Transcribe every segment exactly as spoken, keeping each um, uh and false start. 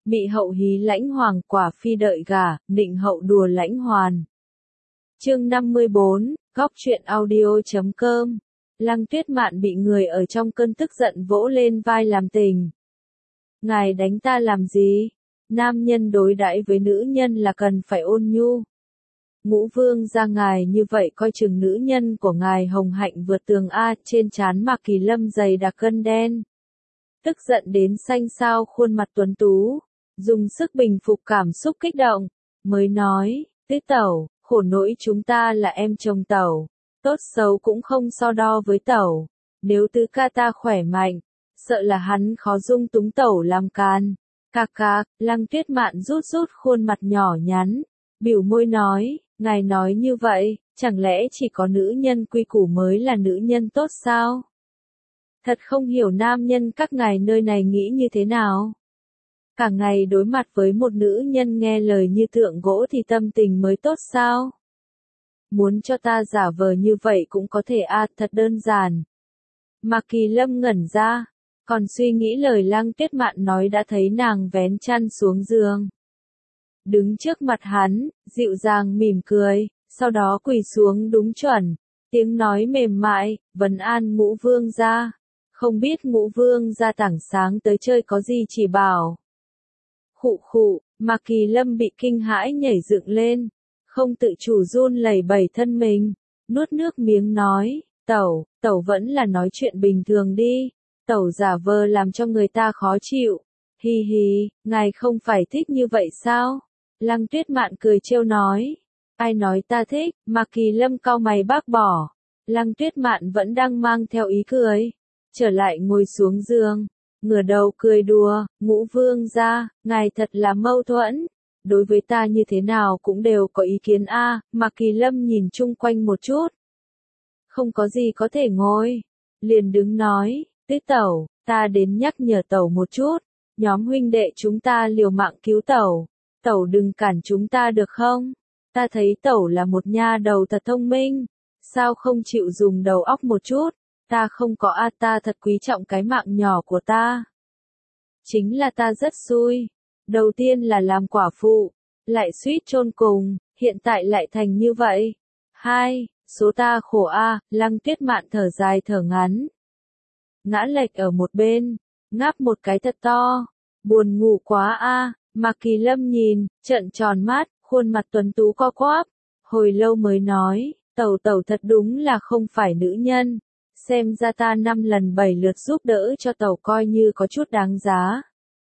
Mị hậu hí lãnh hoàng, quả phi đợi gả, nịnh hậu đùa lãnh hoàn. Chương năm mươi bốn, góc truyện audio chấm com. Lăng Tuyết Mạn bị người ở trong cơn tức giận vỗ lên vai làm tình. Ngài đánh ta làm gì? Nam nhân đối đãi với nữ nhân là cần phải ôn nhu. Ngũ vương gia ngài như vậy coi chừng nữ nhân của ngài hồng hạnh vượt tường a, trên trán Mạc Kỳ Lâm dày đặc gân đen. Tức giận đến xanh xao khuôn mặt tuấn tú, dùng sức bình phục cảm xúc kích động, mới nói, Tứ tẩu, khổ nỗi chúng ta là em chồng tẩu, tốt xấu cũng không so đo với tẩu, nếu tứ ca ta khỏe mạnh, sợ là hắn khó dung túng tẩu làm can. Cạc cạc, Lăng Tuyết Mạn rút rút khuôn mặt nhỏ nhắn, biểu môi nói, ngài nói như vậy, chẳng lẽ chỉ có nữ nhân quy củ mới là nữ nhân tốt sao? Thật không hiểu nam nhân các ngài nơi này nghĩ như thế nào? Cả ngày đối mặt với một nữ nhân nghe lời như tượng gỗ thì tâm tình mới tốt sao? Muốn cho ta giả vờ như vậy cũng có thể à, thật đơn giản. Mạc Kỳ Lâm ngẩn ra, còn suy nghĩ lời Lăng Tuyết Mạn nói đã thấy nàng vén chăn xuống giường. Đứng trước mặt hắn, dịu dàng mỉm cười, sau đó quỳ xuống đúng chuẩn, tiếng nói mềm mại, vấn an Ngũ vương gia. Không biết Ngũ vương gia tảng sáng tới chơi có gì chỉ bảo. Khụ khụ, Mạc Kỳ Lâm bị kinh hãi nhảy dựng lên, không tự chủ run lẩy bẩy thân mình, nuốt nước miếng nói, tẩu, tẩu vẫn là nói chuyện bình thường đi, tẩu giả vờ làm cho người ta khó chịu, hi hi, ngài không phải thích như vậy sao? Lăng Tuyết Mạn cười trêu nói, ai nói ta thích? Mạc Kỳ Lâm cau mày bác bỏ, Lăng Tuyết Mạn vẫn đang mang theo ý cười, trở lại ngồi xuống giường. Ngửa đầu cười đùa, Ngũ vương gia, ngài thật là mâu thuẫn, đối với ta như thế nào cũng đều có ý kiến a. À, Mạc Kỳ Lâm nhìn chung quanh một chút, không có gì có thể ngồi, liền đứng nói, Tứ tẩu, ta đến nhắc nhở tẩu một chút, nhóm huynh đệ chúng ta liều mạng cứu tẩu, tẩu đừng cản chúng ta được không? Ta thấy tẩu là một nha đầu thật thông minh, sao không chịu dùng đầu óc một chút? Ta không có a, ta thật quý trọng cái mạng nhỏ của ta. Chính là ta rất xui. Đầu tiên là làm quả phụ, lại suýt chôn cùng, hiện tại lại thành như vậy. Hai, số ta khổ a, Lăng Tuyết Mạn thở dài thở ngắn. Ngã lệch ở một bên, ngáp một cái thật to. Buồn ngủ quá a, Mạc Kỳ Lâm nhìn, trợn tròn mắt, khuôn mặt tuấn tú co quắp. Hồi lâu mới nói, tẩu tẩu thật đúng là không phải nữ nhân. Xem ra ta năm lần bảy lượt giúp đỡ cho tẩu coi như có chút đáng giá.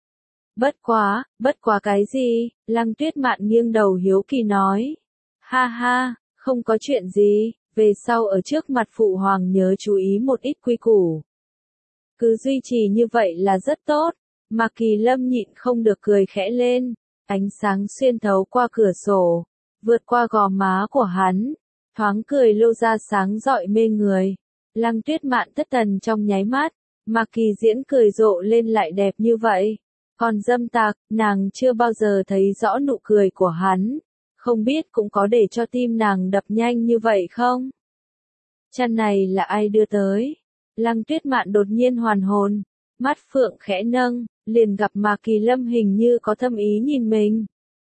Bất quá, bất quá cái gì? Lăng Tuyết Mạn nghiêng đầu hiếu kỳ nói. Ha ha, không có chuyện gì, về sau ở trước mặt phụ hoàng nhớ chú ý một ít quy củ. Cứ duy trì như vậy là rất tốt. Mạc Kỳ Lâm nhịn không được cười khẽ lên, ánh sáng xuyên thấu qua cửa sổ, vượt qua gò má của hắn, thoáng cười lô ra sáng rọi mê người. Lăng Tuyết Mạn thất thần trong nháy mắt, Mạc Kỳ Diễn cười rộ lên lại đẹp như vậy. Còn dâm tặc, nàng chưa bao giờ thấy rõ nụ cười của hắn, không biết cũng có để cho tim nàng đập nhanh như vậy không? Chăn này là ai đưa tới? Lăng Tuyết Mạn đột nhiên hoàn hồn, mắt phượng khẽ nâng, liền gặp Mạc Kỳ Lâm hình như có thâm ý nhìn mình.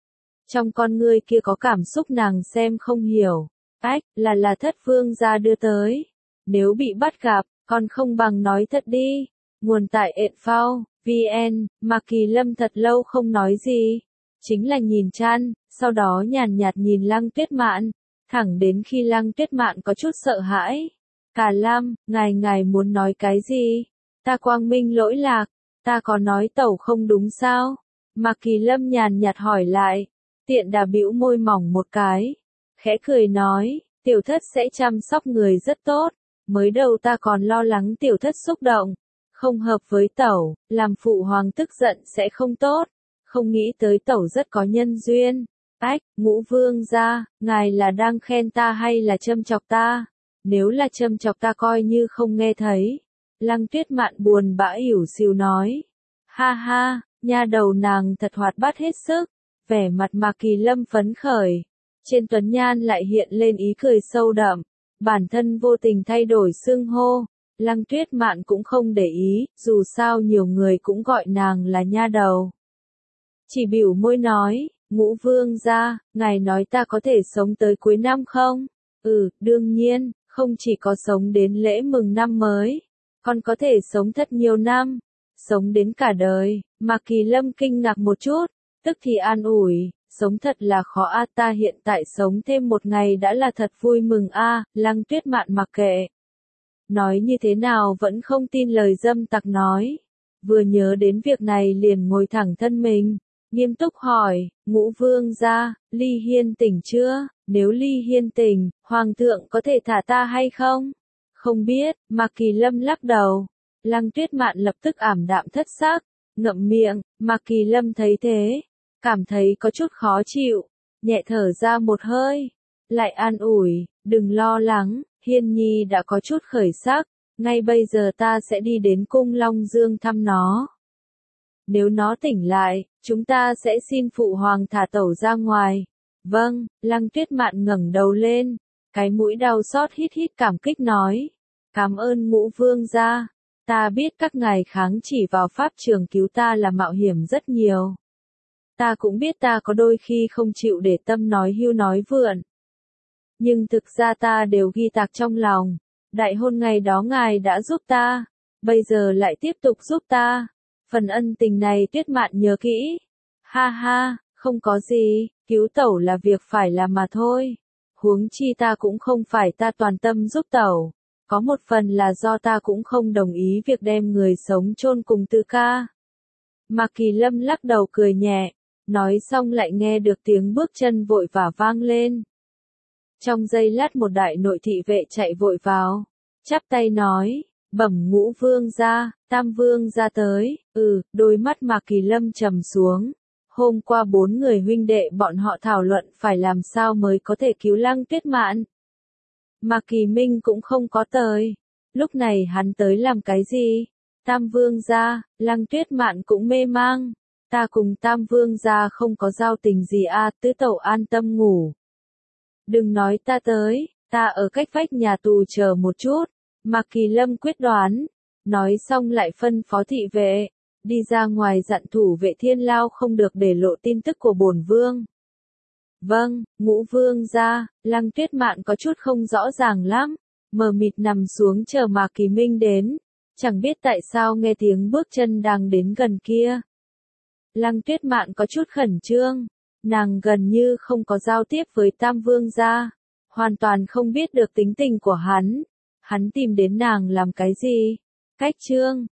Trong con ngươi kia có cảm xúc nàng xem không hiểu, ách, là là Thất vương gia đưa tới. Nếu bị bắt gặp, còn không bằng nói thật đi. Nguồn tại Edphao, vê en, Mạc Kỳ Lâm thật lâu không nói gì. Chính là nhìn chăn, sau đó nhàn nhạt nhìn Lăng Tuyết Mạn, thẳng đến khi Lăng Tuyết Mạn có chút sợ hãi. Cả Lam, ngài ngài muốn nói cái gì? Ta quang minh lỗi lạc, ta có nói tẩu không đúng sao? Mạc Kỳ Lâm nhàn nhạt hỏi lại, tiện đà bĩu môi mỏng một cái, khẽ cười nói, tiểu thất sẽ chăm sóc người rất tốt. Mới đầu ta còn lo lắng tiểu thất xúc động, không hợp với tẩu, làm phụ hoàng tức giận sẽ không tốt, không nghĩ tới tẩu rất có nhân duyên. Ách, Ngũ vương gia, ngài là đang khen ta hay là châm chọc ta? Nếu là châm chọc ta coi như không nghe thấy. Lăng Tuyết Mạn buồn bã ỉu xìu nói. Ha ha, nha đầu nàng thật hoạt bát hết sức, vẻ mặt Mạc Kỳ Lâm phấn khởi. Trên tuấn nhan lại hiện lên ý cười sâu đậm. Bản thân vô tình thay đổi xưng hô, Lăng Tuyết Mạn cũng không để ý, dù sao nhiều người cũng gọi nàng là nha đầu. chỉ bĩu môi nói, Ngũ Vương gia, ngài nói ta có thể sống tới cuối năm không? Ừ, đương nhiên, không chỉ có sống đến lễ mừng năm mới, còn có thể sống thật nhiều năm, sống đến cả đời. Mạc Kỳ Lâm kinh ngạc một chút, tức thì an ủi, sống thật là khó a, ta hiện tại sống thêm một ngày đã là thật vui mừng a. Lăng Tuyết Mạn mặc kệ nói như thế nào vẫn không tin lời dâm tặc nói, vừa nhớ đến việc này liền ngồi thẳng thân mình, nghiêm túc hỏi, Ngũ Vương gia, Ly Hiên tỉnh chưa? Nếu Ly Hiên tỉnh, Hoàng thượng có thể thả ta hay không? Không biết. Mạc Kỳ Lâm lắc đầu. Lăng Tuyết Mạn lập tức ảm đạm thất sắc, ngậm miệng. Mạc Kỳ Lâm thấy thế, cảm thấy có chút khó chịu, nhẹ thở ra một hơi, lại an ủi, đừng lo lắng, Hiên Nhi đã có chút khởi sắc, ngay bây giờ ta sẽ đi đến cung Long Dương thăm nó. Nếu nó tỉnh lại, chúng ta sẽ xin phụ hoàng thả tẩu ra ngoài. Vâng. Lăng Tuyết Mạn ngẩng đầu lên, cái mũi đau xót hít hít cảm kích nói, cảm ơn Ngũ Vương gia, ta biết các ngài kháng chỉ vào pháp trường cứu ta là mạo hiểm rất nhiều. Ta cũng biết ta có đôi khi không chịu để tâm nói hưu nói vượn. Nhưng thực ra ta đều ghi tạc trong lòng, đại hôn ngày đó ngài đã giúp ta, bây giờ lại tiếp tục giúp ta. Phần ân tình này Tuyết Mạn nhớ kỹ. Ha ha, không có gì, cứu tẩu là việc phải làm mà thôi. Huống chi ta cũng không phải ta toàn tâm giúp tẩu. Có một phần là do ta cũng không đồng ý việc đem người sống chôn cùng Tư ca. Mạc Kỳ Lâm lắc đầu cười nhẹ, nói xong lại nghe được tiếng bước chân vội vã vang lên. Trong giây lát một đại nội thị vệ chạy vội vào, chắp tay nói, bẩm Ngũ Vương gia, Tam Vương gia tới. Ừ, đôi mắt Mạc Kỳ Lâm trầm xuống. Hôm qua bốn người huynh đệ bọn họ thảo luận phải làm sao mới có thể cứu Lăng Tuyết Mạn. Mạc Kỳ Minh cũng không có tới. Lúc này hắn tới làm cái gì? Tam Vương gia, Lăng Tuyết Mạn cũng mê mang. Ta cùng Tam Vương gia không có giao tình gì a, tứ tẩu an tâm ngủ. Đừng nói ta tới, ta ở cách vách nhà tù chờ một chút. Mạc Kỳ Lâm quyết đoán, nói xong lại phân phó thị vệ, đi ra ngoài dặn thủ vệ Thiên Lao không được để lộ tin tức của bổn vương. Vâng. Ngũ Vương gia. Lăng Tuyết Mạn có chút không rõ ràng lắm, mờ mịt nằm xuống chờ Mạc Kỳ Minh đến, chẳng biết tại sao nghe tiếng bước chân đang đến gần kia. Lăng Tuyết Mạn có chút khẩn trương, nàng gần như không có giao tiếp với Tam Vương gia, hoàn toàn không biết được tính tình của hắn. Hắn tìm đến nàng làm cái gì? Cách trương,